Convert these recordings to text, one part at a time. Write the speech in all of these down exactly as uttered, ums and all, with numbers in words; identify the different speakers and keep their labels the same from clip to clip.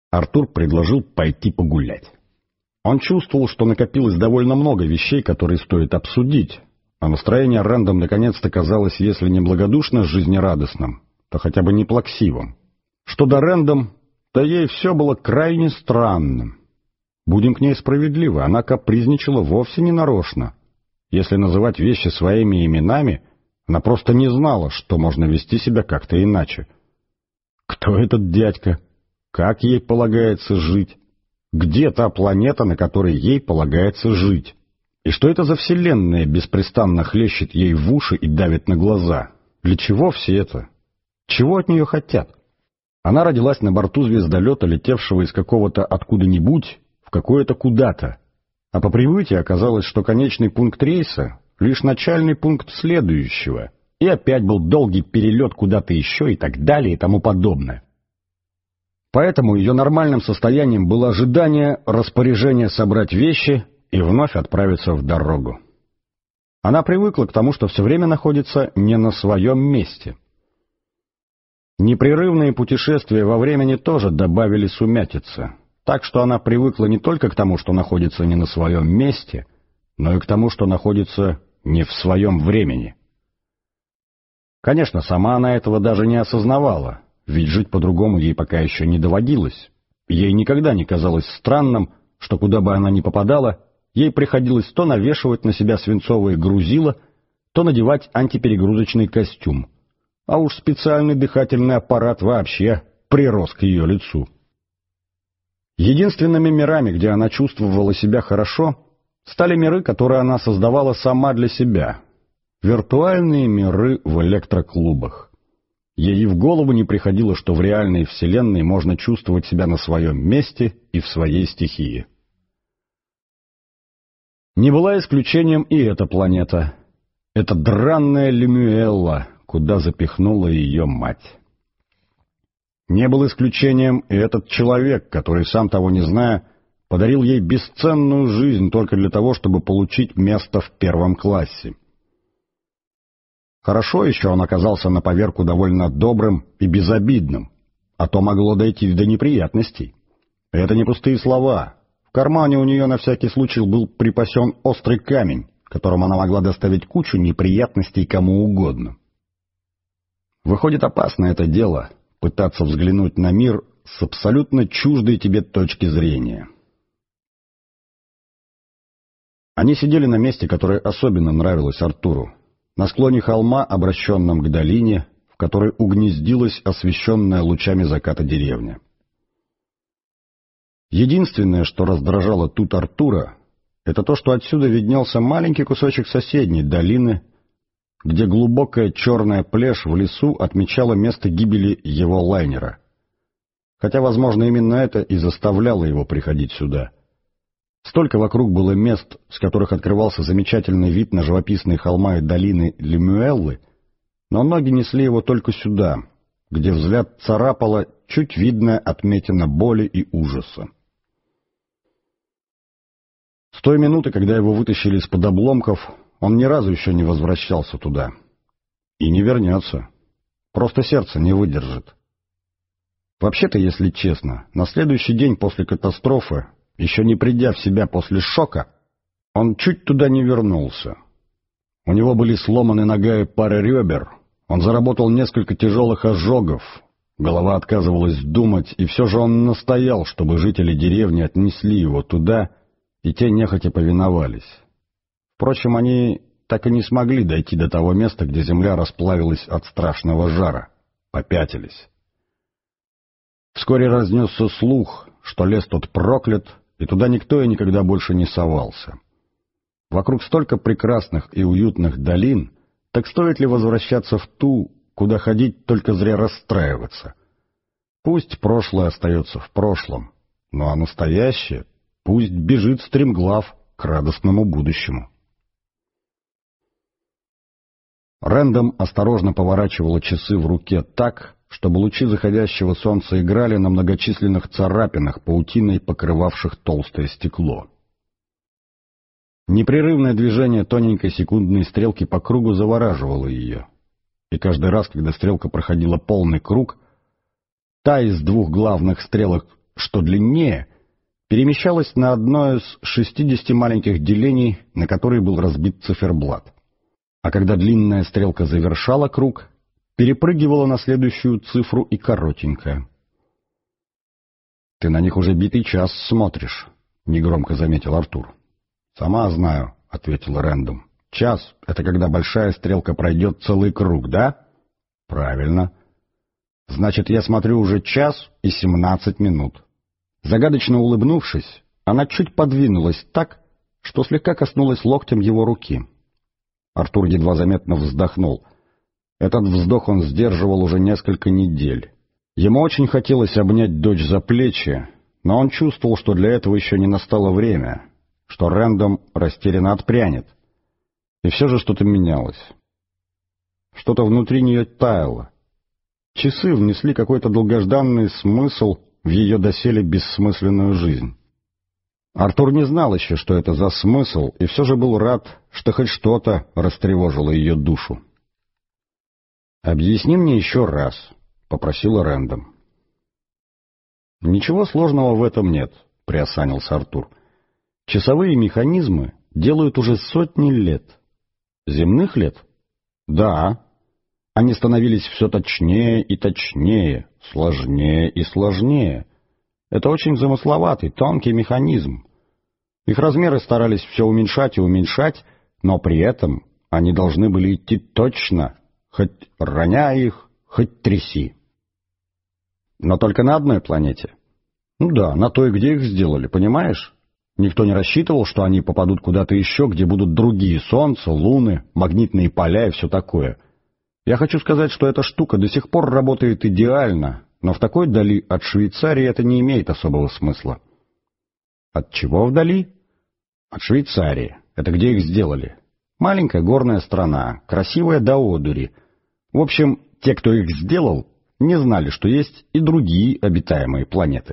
Speaker 1: Артур предложил пойти погулять. Он чувствовал, что накопилось довольно много вещей, которые стоит обсудить, а настроение Рэндом наконец-то казалось, если не благодушно жизнерадостным, то хотя бы не плаксивым. Что до Рэндом, то ей все было крайне странным. Будем к ней справедливы, она капризничала вовсе не нарочно. Если называть вещи своими именами, она просто не знала, что можно вести себя как-то иначе. Кто этот дядька? Как ей полагается жить? Где та планета, на которой ей полагается жить? И что это за вселенная беспрестанно хлещет ей в уши и давит на глаза? Для чего все это? Чего от нее хотят? Она родилась на борту звездолета, летевшего из какого-то откуда-нибудь в какое-то куда-то. А по прибытии оказалось, что конечный пункт рейса — лишь начальный пункт следующего. И опять был долгий перелет куда-то еще и так далее и тому подобное. Поэтому ее нормальным состоянием было ожидание распоряжения собрать вещи и вновь отправиться в дорогу. Она привыкла к тому, что все время находится не на своем месте. Непрерывные путешествия во времени тоже добавили сумятицы, так что она привыкла не только к тому, что находится не на своем месте, но и к тому, что находится не в своем времени. Конечно, сама она этого даже не осознавала, ведь жить по-другому ей пока еще не доводилось. Ей никогда не казалось странным, что куда бы она ни попадала, ей приходилось то навешивать на себя свинцовые грузила, то надевать антиперегрузочный костюм. А уж специальный дыхательный аппарат вообще прирос к ее лицу. Единственными мирами, где она чувствовала себя хорошо, стали миры, которые она создавала сама для себя. Виртуальные миры в электроклубах. Ей и в голову не приходило, что в реальной вселенной можно чувствовать себя на своем месте и в своей стихии. Не была исключением и эта планета. Это дранная Лемюэлла, куда запихнула ее мать. Не был исключением и этот человек, который, сам того не зная, подарил ей бесценную жизнь только для того, чтобы получить место в первом классе. Хорошо еще он оказался на поверку довольно добрым и безобидным, а то могло дойти до неприятностей. Это не пустые слова. В кармане у нее на всякий случай был припасен острый камень, которым она могла доставить кучу неприятностей кому угодно. Выходит, опасно это дело — пытаться взглянуть на мир с абсолютно чуждой тебе точки зрения. Они сидели на месте, которое особенно нравилось Артуру. На склоне холма, обращенном к долине, в которой угнездилась освещенная лучами заката деревня. Единственное, что раздражало тут Артура, это то, что отсюда виднелся маленький кусочек соседней долины, где глубокая черная плешь в лесу отмечала место гибели его лайнера. Хотя, возможно, именно это и заставляло его приходить сюда. Столько вокруг было мест, с которых открывался замечательный вид на живописные холма и долины Лемюэллы, но ноги несли его только сюда, где взгляд царапала чуть видная отметина боли и ужаса. С той минуты, когда его вытащили из-под обломков, он ни разу еще не возвращался туда. И не вернется. Просто сердце не выдержит. Вообще-то, если честно, на следующий день после катастрофы, еще не придя в себя после шока, он чуть туда не вернулся. У него были сломаны нога и пара ребер, он заработал несколько тяжелых ожогов, голова отказывалась думать, и все же он настоял, чтобы жители деревни отнесли его туда, и те нехотя повиновались. Впрочем, они так и не смогли дойти до того места, где земля расплавилась от страшного жара, попятились. Вскоре разнесся слух, что лес тот проклят, и туда никто и никогда больше не совался. Вокруг столько прекрасных и уютных долин, так стоит ли возвращаться в ту, куда ходить только зря расстраиваться? Пусть прошлое остается в прошлом, ну а настоящее пусть бежит стремглав к радостному будущему. Рэндом осторожно поворачивала часы в руке так, чтобы лучи заходящего солнца играли на многочисленных царапинах, паутиной покрывавших толстое стекло. Непрерывное движение тоненькой секундной стрелки по кругу завораживало ее, и каждый раз, когда стрелка проходила полный круг, та из двух главных стрелок, что длиннее, перемещалась на одно из шестидесяти маленьких делений, на которые был разбит циферблат. А когда длинная стрелка завершала круг, перепрыгивала на следующую цифру и коротенькая. «Ты на них уже битый час смотришь», — негромко заметил Артур. «Сама знаю», — ответил Рэндом. «Час — это когда большая стрелка пройдет целый круг, да?» «Правильно. Значит, я смотрю уже час и семнадцать минут». Загадочно улыбнувшись, она чуть подвинулась так, что слегка коснулась локтем его руки. Артур едва заметно вздохнул. Этот вздох он сдерживал уже несколько недель. Ему очень хотелось обнять дочь за плечи, но он чувствовал, что для этого еще не настало время, что Рэндом растерянно отпрянет. И все же что-то менялось. Что-то внутри нее таяло. Часы внесли какой-то долгожданный смысл в ее доселе бессмысленную жизнь. Артур не знал еще, что это за смысл, и все же был рад, что хоть что-то растревожило ее душу. «Объясни мне еще раз», — попросила Рэндом. «Ничего сложного в этом нет», — приосанился Артур. «Часовые механизмы делают уже сотни лет». «Земных лет?» «Да. Они становились все точнее и точнее, сложнее и сложнее. Это очень замысловатый, тонкий механизм. Их размеры старались все уменьшать и уменьшать, но при этом они должны были идти точно, хоть роняя их, хоть тряси. Но только на одной планете. Ну да, на той, где их сделали, понимаешь? Никто не рассчитывал, что они попадут куда-то еще, где будут другие солнца, луны, магнитные поля и все такое. Я хочу сказать, что эта штука до сих пор работает идеально, но в такой дали от Швейцарии это не имеет особого смысла. От чего вдали? От Швейцарии. Это где их сделали. Маленькая горная страна, красивая до одури. В общем, те, кто их сделал, не знали, что есть и другие обитаемые планеты.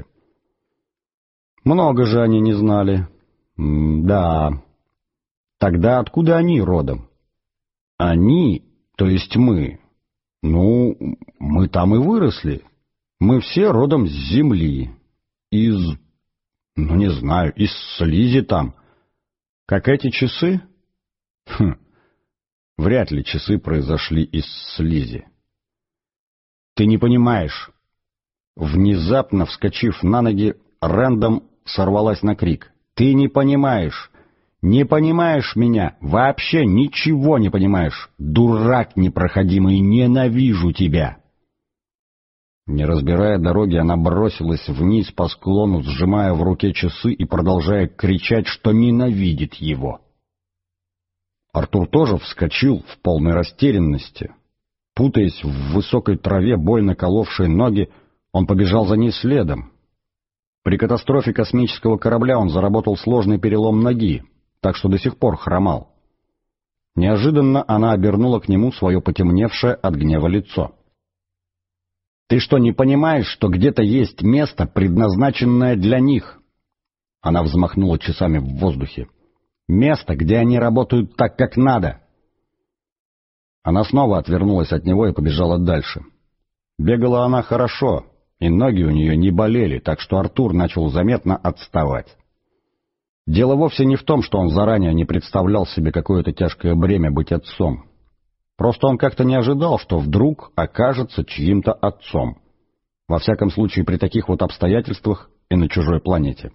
Speaker 1: Много же они не знали. М-да. Тогда откуда они родом? Они, то есть мы. Ну, мы там и выросли. Мы все родом с Земли. Из, ну не знаю, из слизи там. Как эти часы? Хм, вряд ли часы произошли из слизи. Ты не понимаешь. Внезапно вскочив на ноги, Рэндом сорвалась на крик. Ты не понимаешь. Не понимаешь меня. Вообще ничего не понимаешь. Дурак непроходимый, ненавижу тебя. Не разбирая дороги, она бросилась вниз по склону, сжимая в руке часы и продолжая кричать, что ненавидит его. Артур тоже вскочил в полной растерянности. Путаясь в высокой траве, больно коловшей ноги, он побежал за ней следом. При катастрофе космического корабля он заработал сложный перелом ноги, так что до сих пор хромал. Неожиданно она обернула к нему свое потемневшее от гнева лицо. «Ты что, не понимаешь, что где-то есть место, предназначенное для них?» Она взмахнула часами в воздухе. «Место, где они работают так, как надо!» Она снова отвернулась от него и побежала дальше. Бегала она хорошо, и ноги у нее не болели, так что Артур начал заметно отставать. Дело вовсе не в том, что он заранее не представлял себе какое-то тяжкое бремя быть отцом. Просто он как-то не ожидал, что вдруг окажется чьим-то отцом. Во всяком случае, при таких вот обстоятельствах и на чужой планете.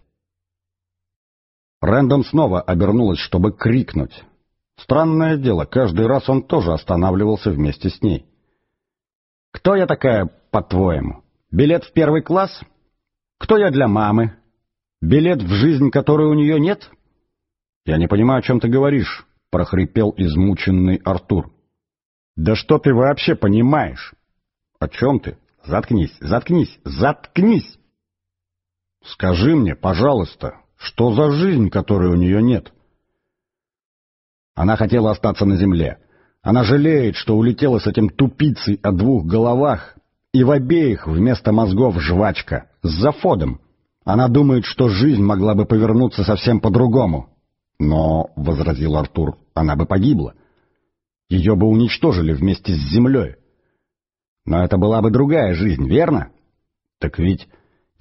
Speaker 1: Рэндом снова обернулась, чтобы крикнуть. Странное дело, каждый раз он тоже останавливался вместе с ней. «Кто я такая, по-твоему? Билет в первый класс? Кто я для мамы? Билет в жизнь, которой у нее нет?» «Я не понимаю, о чем ты говоришь», — прохрипел измученный Артур. «Да что ты вообще понимаешь?» «О чем ты? Заткнись, заткнись, заткнись!» «Скажи мне, пожалуйста, что за жизнь, которой у нее нет?» Она хотела остаться на земле. Она жалеет, что улетела с этим тупицей о двух головах, и в обеих вместо мозгов жвачка, с зафодом. Она думает, что жизнь могла бы повернуться совсем по-другому. Но, — возразил Артур, — она бы погибла. Ее бы уничтожили вместе с землей. Но это была бы другая жизнь, верно? Так ведь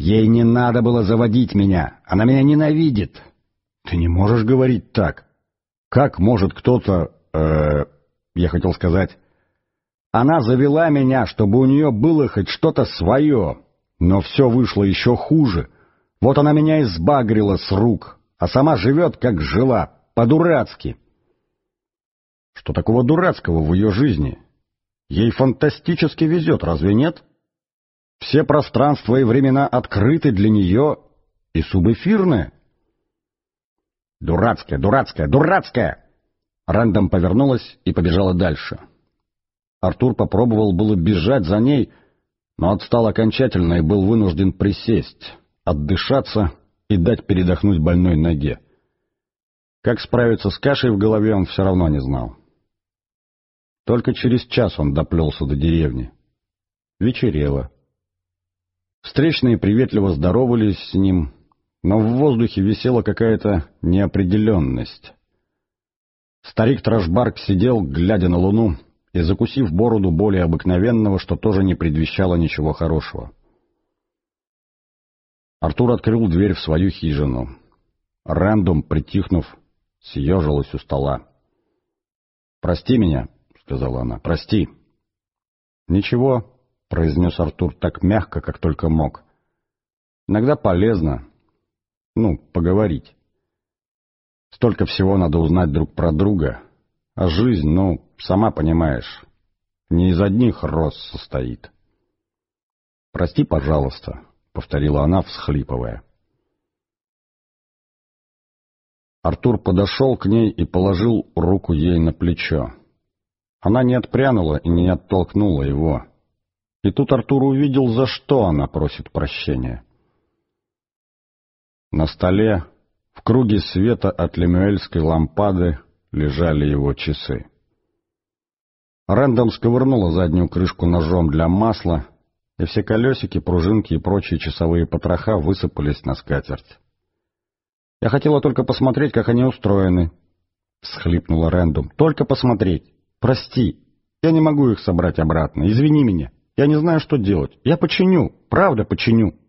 Speaker 1: Ей не надо было заводить меня. Она меня ненавидит. Ты не можешь говорить так. Как может кто-то... Э, я хотел сказать... Она завела меня, чтобы у нее было хоть что-то свое. Но все вышло еще хуже. Вот она меня избагрила с рук, а сама живет, как жила, по-дурацки. Что такого дурацкого в ее жизни? Ей фантастически везет, разве нет? Все пространства и времена открыты для нее и субэфирные. Дурацкая, дурацкая, дурацкая! Рэндом повернулась и побежала дальше. Артур попробовал было бежать за ней, но отстал окончательно и был вынужден присесть, отдышаться и дать передохнуть больной ноге. Как справиться с кашей в голове, он все равно не знал. Только через час он доплелся до деревни. Вечерело. Встречные приветливо здоровались с ним, но в воздухе висела какая-то неопределенность. Старик Трэшбарк сидел, глядя на луну, и закусив бороду более обыкновенного, что тоже не предвещало ничего хорошего. Артур открыл дверь в свою хижину. Рэндом, притихнув, съежилась у стола. «Прости меня», — сказала она, — «прости». «Ничего», — произнес Артур так мягко, как только мог. «Иногда полезно, ну, поговорить. Столько всего надо узнать друг про друга, а жизнь, ну, сама понимаешь, не из одних роз состоит». «Прости, пожалуйста», — повторила она, всхлипывая. Артур подошел к ней и положил руку ей на плечо. Она не отпрянула и не оттолкнула его. И тут Артур увидел, за что она просит прощения. На столе, в круге света от лемюэльской лампады, лежали его часы. Рэндом сковырнула заднюю крышку ножом для масла, и все колесики, пружинки и прочие часовые потроха высыпались на скатерть. «Я хотела только посмотреть, как они устроены», — всхлипнула Рэндом. «Только посмотреть. Прости, я не могу их собрать обратно. Извини меня. Я не знаю, что делать. Я починю, правда починю».